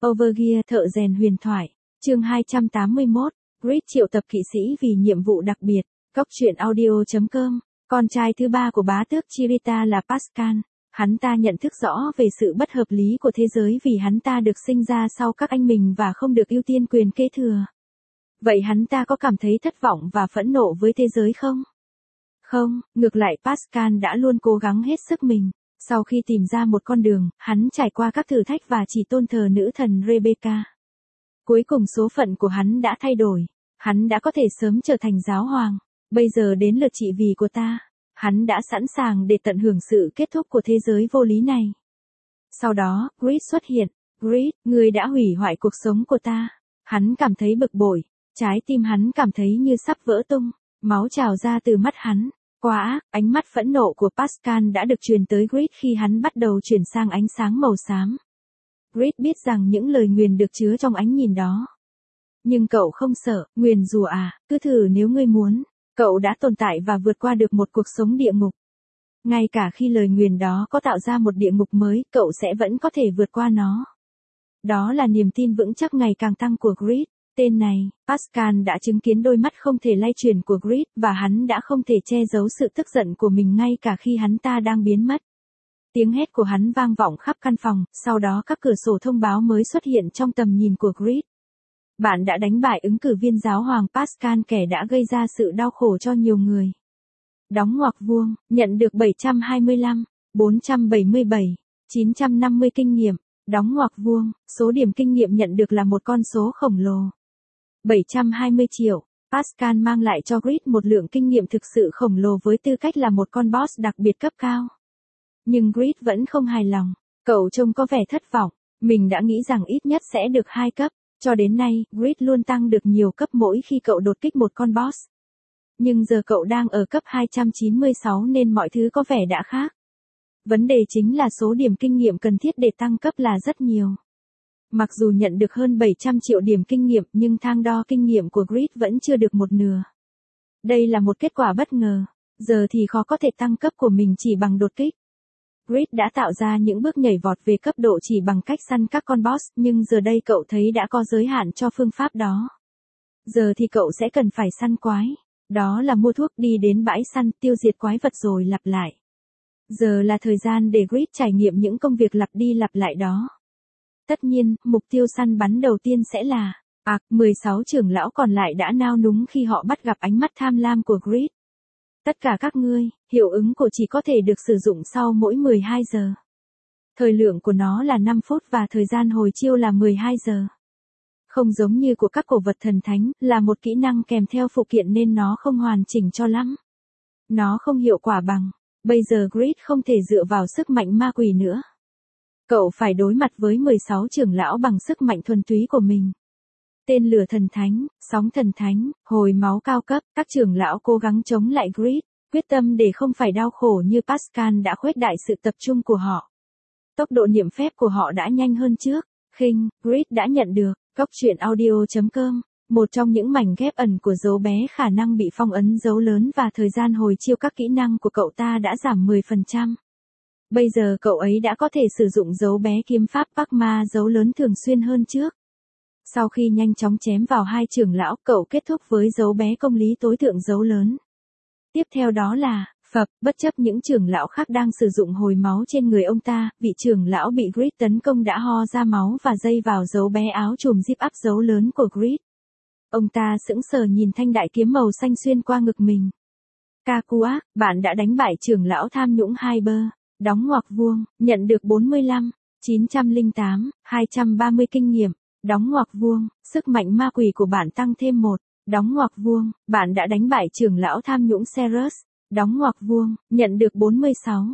Overgear thợ rèn huyền thoại. Chương 281. Grid triệu tập kỵ sĩ vì nhiệm vụ đặc biệt. Góc truyện audio.com. Con trai thứ ba của bá tước Chirita là Pascal. Hắn ta nhận thức rõ về sự bất hợp lý của thế giới vì hắn ta được sinh ra sau các anh mình và không được ưu tiên quyền kế thừa. Vậy hắn ta có cảm thấy thất vọng và phẫn nộ với thế giới không? Không, ngược lại Pascal đã luôn cố gắng hết sức mình. Sau khi tìm ra một con đường, hắn trải qua các thử thách và chỉ tôn thờ nữ thần Rebecca. Cuối cùng số phận của hắn đã thay đổi. Hắn đã có thể sớm trở thành giáo hoàng. Bây giờ đến lượt trị vì của ta. Hắn đã sẵn sàng để tận hưởng sự kết thúc của thế giới vô lý này. Sau đó, Grid xuất hiện. Grid, người đã hủy hoại cuộc sống của ta. Hắn cảm thấy bực bội. Trái tim hắn cảm thấy như sắp vỡ tung. Máu trào ra từ mắt hắn. Quá ác, ánh mắt phẫn nộ của Pascal đã được truyền tới Grid khi hắn bắt đầu chuyển sang ánh sáng màu xám. Grid biết rằng những lời nguyền được chứa trong ánh nhìn đó. Nhưng cậu không sợ, nguyền rủa à, cứ thử nếu ngươi muốn. Cậu đã tồn tại và vượt qua được một cuộc sống địa ngục. Ngay cả khi lời nguyền đó có tạo ra một địa ngục mới, cậu sẽ vẫn có thể vượt qua nó. Đó là niềm tin vững chắc ngày càng tăng của Grid. Tên này, Pascal đã chứng kiến đôi mắt không thể lay chuyển của Grid và hắn đã không thể che giấu sự tức giận của mình ngay cả khi hắn ta đang biến mất. Tiếng hét của hắn vang vọng khắp căn phòng, sau đó các cửa sổ thông báo mới xuất hiện trong tầm nhìn của Grid. Bạn đã đánh bại ứng cử viên giáo hoàng Pascal, kẻ đã gây ra sự đau khổ cho nhiều người. Đóng ngoặc vuông, nhận được 725, 477, 950 kinh nghiệm. Đóng ngoặc vuông, số điểm kinh nghiệm nhận được là một con số khổng lồ. 720 triệu. Pascal mang lại cho Grid một lượng kinh nghiệm thực sự khổng lồ với tư cách là một con boss đặc biệt cấp cao. Nhưng Grid vẫn không hài lòng. Cậu trông có vẻ thất vọng. Mình đã nghĩ rằng ít nhất sẽ được 2 cấp. Cho đến nay, Grid luôn tăng được nhiều cấp mỗi khi cậu đột kích một con boss. Nhưng giờ cậu đang ở cấp 296 nên mọi thứ có vẻ đã khác. Vấn đề chính là số điểm kinh nghiệm cần thiết để tăng cấp là rất nhiều. Mặc dù nhận được hơn 700 triệu điểm kinh nghiệm nhưng thang đo kinh nghiệm của Grid vẫn chưa được một nửa. Đây là một kết quả bất ngờ. Giờ thì khó có thể tăng cấp của mình chỉ bằng đột kích. Grid đã tạo ra những bước nhảy vọt về cấp độ chỉ bằng cách săn các con boss, nhưng giờ đây cậu thấy đã có giới hạn cho phương pháp đó. Giờ thì cậu sẽ cần phải săn quái. Đó là mua thuốc đi đến bãi săn, tiêu diệt quái vật rồi lặp lại. Giờ là thời gian để Grid trải nghiệm những công việc lặp đi lặp lại đó. Tất nhiên, mục tiêu săn bắn đầu tiên sẽ là 16 trưởng lão còn lại đã nao núng khi họ bắt gặp ánh mắt tham lam của Grid. Tất cả các ngươi, hiệu ứng của chỉ có thể được sử dụng sau mỗi 12 giờ. Thời lượng của nó là 5 phút và thời gian hồi chiêu là 12 giờ. Không giống như của các cổ vật thần thánh, là một kỹ năng kèm theo phụ kiện nên nó không hoàn chỉnh cho lắm. Nó không hiệu quả bằng. Bây giờ Grid không thể dựa vào sức mạnh ma quỷ nữa. Cậu phải đối mặt với 16 trưởng lão bằng sức mạnh thuần túy của mình. Tên lửa thần thánh, sóng thần thánh, hồi máu cao cấp, các trưởng lão cố gắng chống lại Grid, quyết tâm để không phải đau khổ như Pascal đã khuếch đại sự tập trung của họ. Tốc độ niệm phép của họ đã nhanh hơn trước. Grid đã nhận được. Góc truyện audio.com. Một trong những mảnh ghép ẩn của dấu bé khả năng bị phong ấn dấu lớn và thời gian hồi chiêu các kỹ năng của cậu ta đã giảm 10%. Bây giờ cậu ấy đã có thể sử dụng dấu bé kiếm pháp Parma dấu lớn thường xuyên hơn trước. Sau khi nhanh chóng chém vào 2 trưởng lão, cậu kết thúc với dấu bé công lý tối thượng dấu lớn. Tiếp theo đó là phập, bất chấp những trưởng lão khác đang sử dụng hồi máu trên người ông ta, vị trưởng lão bị Grid tấn công đã ho ra máu và dây vào dấu bé áo trùm zip up dấu lớn của Grid. Ông ta sững sờ nhìn thanh đại kiếm màu xanh xuyên qua ngực mình. Kakua, bạn đã đánh bại trưởng lão tham nhũng Hyper. Đóng ngoặc vuông, nhận được 45, 908, 230 kinh nghiệm. Đóng ngoặc vuông, sức mạnh ma quỷ của bạn tăng thêm 1. Đóng ngoặc vuông, bạn đã đánh bại trưởng lão tham nhũng Ceres. Đóng ngoặc vuông, nhận được 46,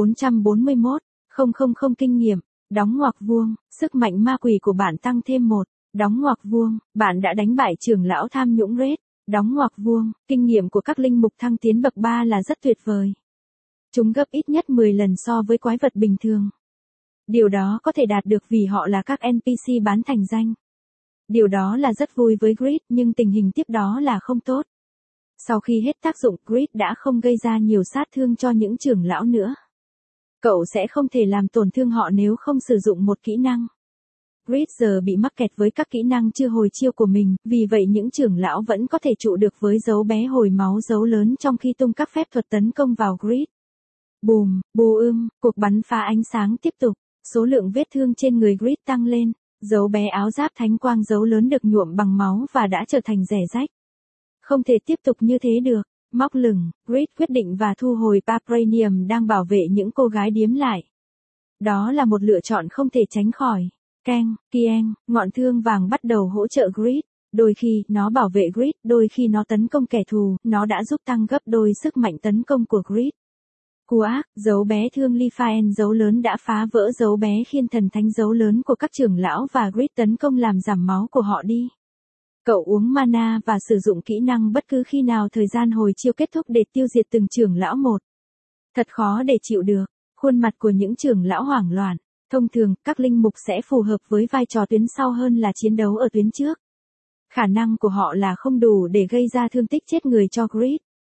441, 000 kinh nghiệm. Đóng ngoặc vuông, sức mạnh ma quỷ của bạn tăng thêm 1. Đóng ngoặc vuông, bạn đã đánh bại trưởng lão tham nhũng Red. Đóng ngoặc vuông, kinh nghiệm của các linh mục thăng tiến bậc 3 là rất tuyệt vời. Chúng gấp ít nhất 10 lần so với quái vật bình thường. Điều đó có thể đạt được vì họ là các NPC bán thành danh. Điều đó là rất vui với Grid, nhưng tình hình tiếp đó là không tốt. Sau khi hết tác dụng, Grid đã không gây ra nhiều sát thương cho những trưởng lão nữa. Cậu sẽ không thể làm tổn thương họ nếu không sử dụng một kỹ năng. Grid giờ bị mắc kẹt với các kỹ năng chưa hồi chiêu của mình, vì vậy những trưởng lão vẫn có thể trụ được với dấu bé hồi máu dấu lớn trong khi tung các phép thuật tấn công vào Grid. Bùm, cuộc bắn phá ánh sáng tiếp tục, số lượng vết thương trên người Grid tăng lên, dấu bé áo giáp thánh quang dấu lớn được nhuộm bằng máu và đã trở thành rẻ rách. Không thể tiếp tục như thế được, móc lửng, Grid quyết định và thu hồi Vibranium đang bảo vệ những cô gái điếm lại. Đó là một lựa chọn không thể tránh khỏi. Kieng, ngọn thương vàng bắt đầu hỗ trợ Grid. Đôi khi, nó bảo vệ Grid, đôi khi nó tấn công kẻ thù, nó đã giúp tăng gấp đôi sức mạnh tấn công của Grid. Ác, dấu bé thương Liphaen dấu lớn đã phá vỡ dấu bé khiên thần thánh dấu lớn của các trưởng lão và Grid tấn công làm giảm máu của họ đi. Cậu uống mana và sử dụng kỹ năng bất cứ khi nào thời gian hồi chiêu kết thúc để tiêu diệt từng trưởng lão một. Thật khó để chịu được, khuôn mặt của những trưởng lão hoảng loạn. Thông thường, các linh mục sẽ phù hợp với vai trò tuyến sau hơn là chiến đấu ở tuyến trước. Khả năng của họ là không đủ để gây ra thương tích chết người cho Grid.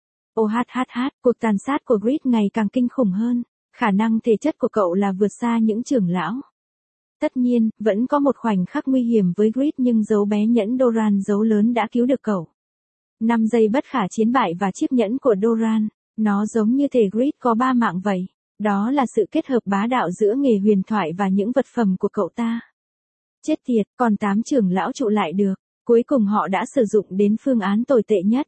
Cuộc tàn sát của Grid ngày càng kinh khủng hơn. Khả năng thể chất của cậu là vượt xa những trưởng lão. Tất nhiên, vẫn có một khoảnh khắc nguy hiểm với Grid nhưng dấu bé nhẫn Doran dấu lớn đã cứu được cậu. 5 giây bất khả chiến bại và chiếc nhẫn của Doran, nó giống như thể Grid có 3 mạng vậy. Đó là sự kết hợp bá đạo giữa nghề huyền thoại và những vật phẩm của cậu ta. Chết tiệt, còn 8 trưởng lão trụ lại được. Cuối cùng họ đã sử dụng đến phương án tồi tệ nhất.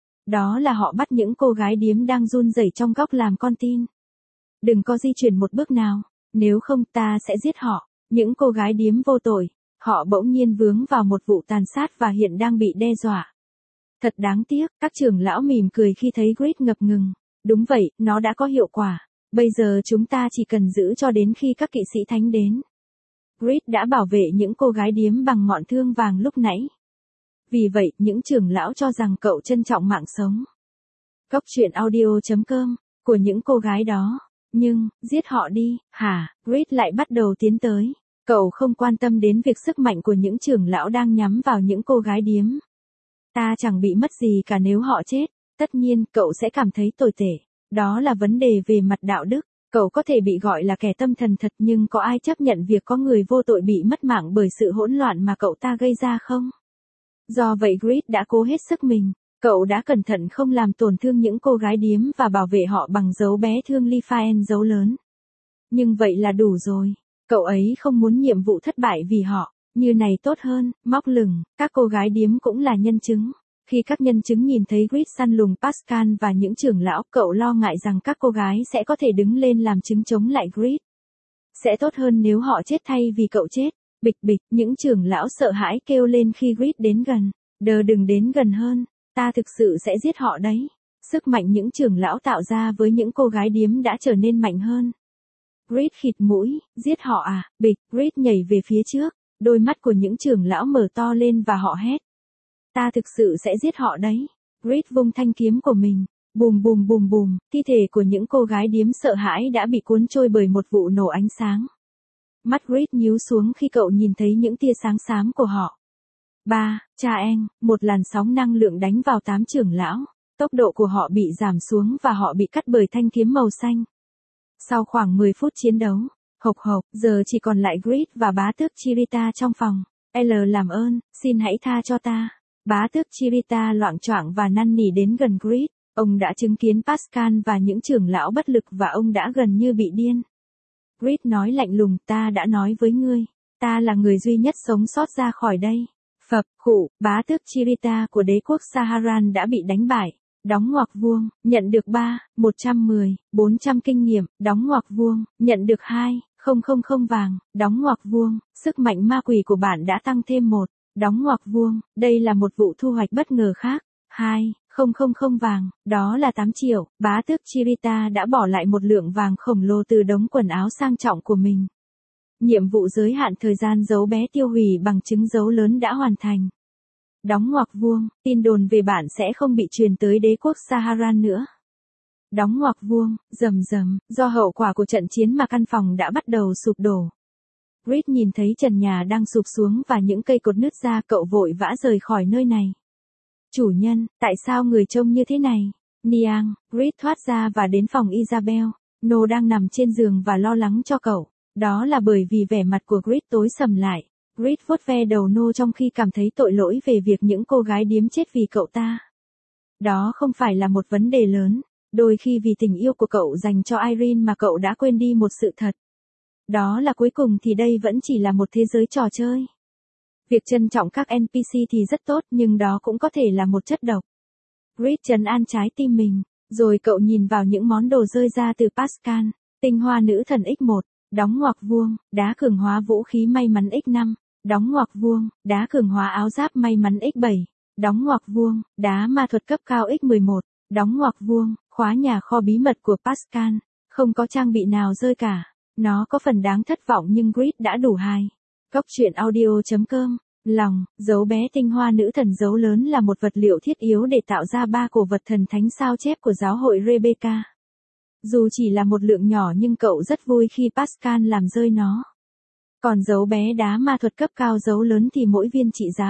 Đó là họ bắt những cô gái điếm đang run rẩy trong góc làm con tin. Đừng có di chuyển một bước nào, nếu không ta sẽ giết họ. Những cô gái điếm vô tội, họ bỗng nhiên vướng vào một vụ tàn sát và hiện đang bị đe dọa. Thật đáng tiếc, các trưởng lão mỉm cười khi thấy Grid ngập ngừng. Đúng vậy, nó đã có hiệu quả. Bây giờ chúng ta chỉ cần giữ cho đến khi các kỵ sĩ thánh đến. Grid đã bảo vệ những cô gái điếm bằng ngọn thương vàng lúc nãy. Vì vậy, những trưởng lão cho rằng cậu trân trọng mạng sống. Góc truyện audio.com, của những cô gái đó. Nhưng, giết họ đi, hả? Grid lại bắt đầu tiến tới. Cậu không quan tâm đến việc sức mạnh của những trưởng lão đang nhắm vào những cô gái điếm. Ta chẳng bị mất gì cả nếu họ chết. Tất nhiên, cậu sẽ cảm thấy tồi tệ. Đó là vấn đề về mặt đạo đức. Cậu có thể bị gọi là kẻ tâm thần thật nhưng có ai chấp nhận việc có người vô tội bị mất mạng bởi sự hỗn loạn mà cậu ta gây ra không? Do vậy Grid đã cố hết sức mình. Cậu đã cẩn thận không làm tổn thương những cô gái điếm và bảo vệ họ bằng dấu bé thương Liphaen dấu lớn. Nhưng vậy là đủ rồi. Cậu ấy không muốn nhiệm vụ thất bại vì họ. Như này tốt hơn, móc lửng, các cô gái điếm cũng là nhân chứng. Khi các nhân chứng nhìn thấy Grid săn lùng Pascal và những trưởng lão, cậu lo ngại rằng các cô gái sẽ có thể đứng lên làm chứng chống lại Grid. Sẽ tốt hơn nếu họ chết thay vì cậu chết. Bịch bịch, những trưởng lão sợ hãi kêu lên khi Grid đến gần. Đừng đến gần hơn, ta thực sự sẽ giết họ đấy. Sức mạnh những trưởng lão tạo ra với những cô gái điếm đã trở nên mạnh hơn. Grid khịt mũi, giết họ à? Bịch, Grid nhảy về phía trước. Đôi mắt của những trưởng lão mở to lên và họ hét. Ta thực sự sẽ giết họ đấy. Grid vung thanh kiếm của mình. Bùm, thi thể của những cô gái điếm sợ hãi đã bị cuốn trôi bởi một vụ nổ ánh sáng. Mắt Grid nhíu xuống khi cậu nhìn thấy những tia sáng xám của họ. Một làn sóng năng lượng đánh vào 8 trưởng lão. Tốc độ của họ bị giảm xuống và họ bị cắt bởi thanh kiếm màu xanh. Sau khoảng 10 phút chiến đấu, giờ chỉ còn lại Grid và bá tước Chirita trong phòng. Làm ơn, xin hãy tha cho ta. Bá tước Chirita loạng choạng và năn nỉ đến gần Grid. Ông đã chứng kiến Pascal và những trưởng lão bất lực và ông đã gần như bị điên. Grid nói lạnh lùng, ta đã nói với ngươi. Ta là người duy nhất sống sót ra khỏi đây. Bá tước Chirita của đế quốc Saharan đã bị đánh bại. Đóng ngoặc vuông, nhận được 400 kinh nghiệm, đóng ngoặc vuông, nhận được 000 vàng, đóng ngoặc vuông, sức mạnh ma quỷ của bạn đã tăng thêm 1, đóng ngoặc vuông, đây là một vụ thu hoạch bất ngờ khác, 000 vàng, đó là 8 triệu, bá tước Chirita đã bỏ lại một lượng vàng khổng lồ từ đống quần áo sang trọng của mình. Nhiệm vụ giới hạn thời gian dấu bé tiêu hủy bằng chứng dấu lớn đã hoàn thành. Đóng ngoặc vuông, tin đồn về bạn sẽ không bị truyền tới đế quốc Saharan nữa. Đóng ngoặc vuông, rầm, do hậu quả của trận chiến mà căn phòng đã bắt đầu sụp đổ. Grid nhìn thấy trần nhà đang sụp xuống và những cây cột nứt ra, cậu vội vã rời khỏi nơi này. Chủ nhân, tại sao người trông như thế này? Niang, Grid thoát ra và đến phòng Isabel. No đang nằm trên giường và lo lắng cho cậu. Đó là bởi vì vẻ mặt của Grid tối sầm lại. Grid vuốt ve đầu nô trong khi cảm thấy tội lỗi về việc những cô gái điếm chết vì cậu ta. Đó không phải là một vấn đề lớn, đôi khi vì tình yêu của cậu dành cho Irene mà cậu đã quên đi một sự thật. Đó là cuối cùng thì đây vẫn chỉ là một thế giới trò chơi. Việc trân trọng các NPC thì rất tốt nhưng đó cũng có thể là một chất độc. Grid trấn an trái tim mình, rồi cậu nhìn vào những món đồ rơi ra từ Pascal, tinh hoa nữ thần X1, đóng ngoặc vuông, đá cường hóa vũ khí may mắn X5, đóng ngoặc vuông, đá cường hóa áo giáp may mắn X7, đóng ngoặc vuông, đá ma thuật cấp cao X11, đóng ngoặc vuông, khóa nhà kho bí mật của Pascal, không có trang bị nào rơi cả. Nó có phần đáng thất vọng nhưng Grid đã đủ hài. Cóc truyện audio.com, lòng, dấu bé tinh hoa nữ thần dấu lớn là một vật liệu thiết yếu để tạo ra 3 cổ vật thần thánh sao chép của giáo hội Rebecca. Dù chỉ là một lượng nhỏ nhưng cậu rất vui khi Pascal làm rơi nó. Còn dấu bé đá ma thuật cấp cao dấu lớn thì mỗi viên trị giá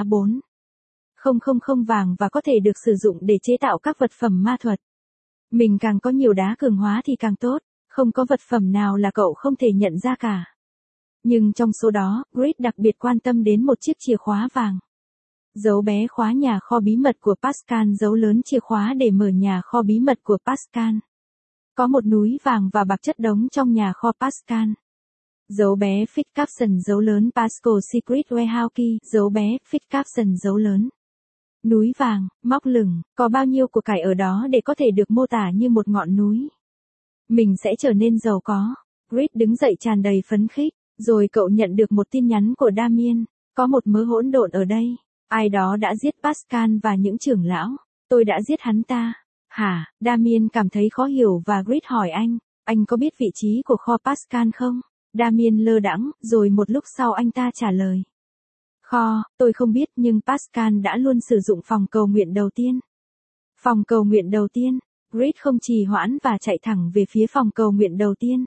4,000 vàng và có thể được sử dụng để chế tạo các vật phẩm ma thuật. Mình càng có nhiều đá cường hóa thì càng tốt, không có vật phẩm nào là cậu không thể nhận ra cả. Nhưng trong số đó, Grid đặc biệt quan tâm đến một chiếc chìa khóa vàng. Dấu bé khóa nhà kho bí mật của Pascal dấu lớn chìa khóa để mở nhà kho bí mật của Pascal. Có một núi vàng và bạc chất đống trong nhà kho Pascal. Dấu bé Fit Capson dấu lớn Pascal Secret Warehouse Key, dấu bé Fit Capson dấu lớn. Núi vàng, móc lửng, có bao nhiêu của cải ở đó để có thể được mô tả như một ngọn núi. Mình sẽ trở nên giàu có. Grid đứng dậy tràn đầy phấn khích, rồi cậu nhận được một tin nhắn của Damien, có một mớ hỗn độn ở đây. Ai đó đã giết Pascal và những trưởng lão. Tôi đã giết hắn ta. Hả? Damien cảm thấy khó hiểu và Grid hỏi anh có biết vị trí của kho Pascal không? Damien lơ đãng, rồi một lúc sau anh ta trả lời. Kho, tôi không biết nhưng Pascal đã luôn sử dụng phòng cầu nguyện đầu tiên. Phòng cầu nguyện đầu tiên. Grid không trì hoãn và chạy thẳng về phía phòng cầu nguyện đầu tiên.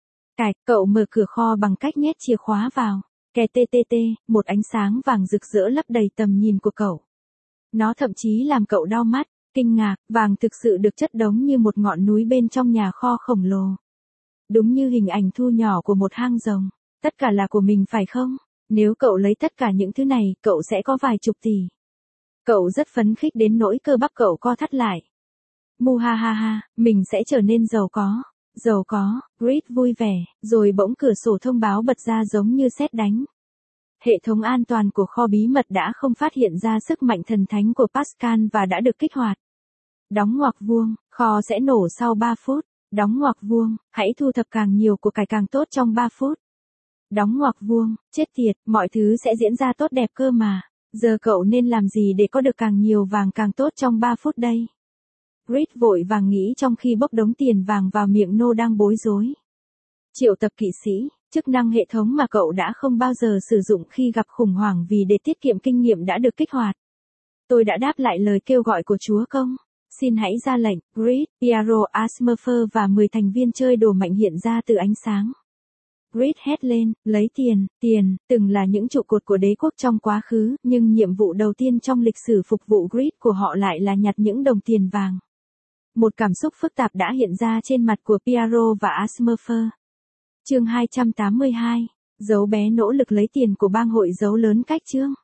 Cậu mở cửa kho bằng cách nhét chìa khóa vào. Ktt, một ánh sáng vàng rực rỡ lấp đầy tầm nhìn của cậu. Nó thậm chí làm cậu đau mắt, kinh ngạc, vàng thực sự được chất đống như một ngọn núi bên trong nhà kho khổng lồ. Đúng như hình ảnh thu nhỏ của một hang rồng. Tất cả là của mình phải không? Nếu cậu lấy tất cả những thứ này, cậu sẽ có vài chục tỷ. Cậu rất phấn khích đến nỗi cơ bắp cậu co thắt lại. Muhahaha, mình sẽ trở nên giàu có. Giàu có, Grid vui vẻ, rồi bỗng cửa sổ thông báo bật ra giống như sét đánh. Hệ thống an toàn của kho bí mật đã không phát hiện ra sức mạnh thần thánh của Pascal và đã được kích hoạt. Đóng ngoặc vuông, kho sẽ nổ sau 3 phút. Đóng ngoặc vuông, hãy thu thập càng nhiều của cải càng tốt trong 3 phút. Đóng ngoặc vuông, chết tiệt, mọi thứ sẽ diễn ra tốt đẹp cơ mà. Giờ cậu nên làm gì để có được càng nhiều vàng càng tốt trong 3 phút đây? Grid vội vàng nghĩ trong khi bốc đống tiền vàng vào miệng nô đang bối rối. Triệu tập kỵ sĩ, chức năng hệ thống mà cậu đã không bao giờ sử dụng khi gặp khủng hoảng vì để tiết kiệm kinh nghiệm đã được kích hoạt. Tôi đã đáp lại lời kêu gọi của Chúa Công. Xin hãy ra lệnh. Grid, Piero Asmerfer và 10 thành viên chơi đồ mạnh hiện ra từ ánh sáng. Grid hét lên, lấy tiền, từng là những trụ cột của đế quốc trong quá khứ, nhưng nhiệm vụ đầu tiên trong lịch sử phục vụ Grid của họ lại là nhặt những đồng tiền vàng. Một cảm xúc phức tạp đã hiện ra trên mặt của Piero và Asmerfer. Chương 282, dấu bé nỗ lực lấy tiền của bang hội dấu lớn cách chương.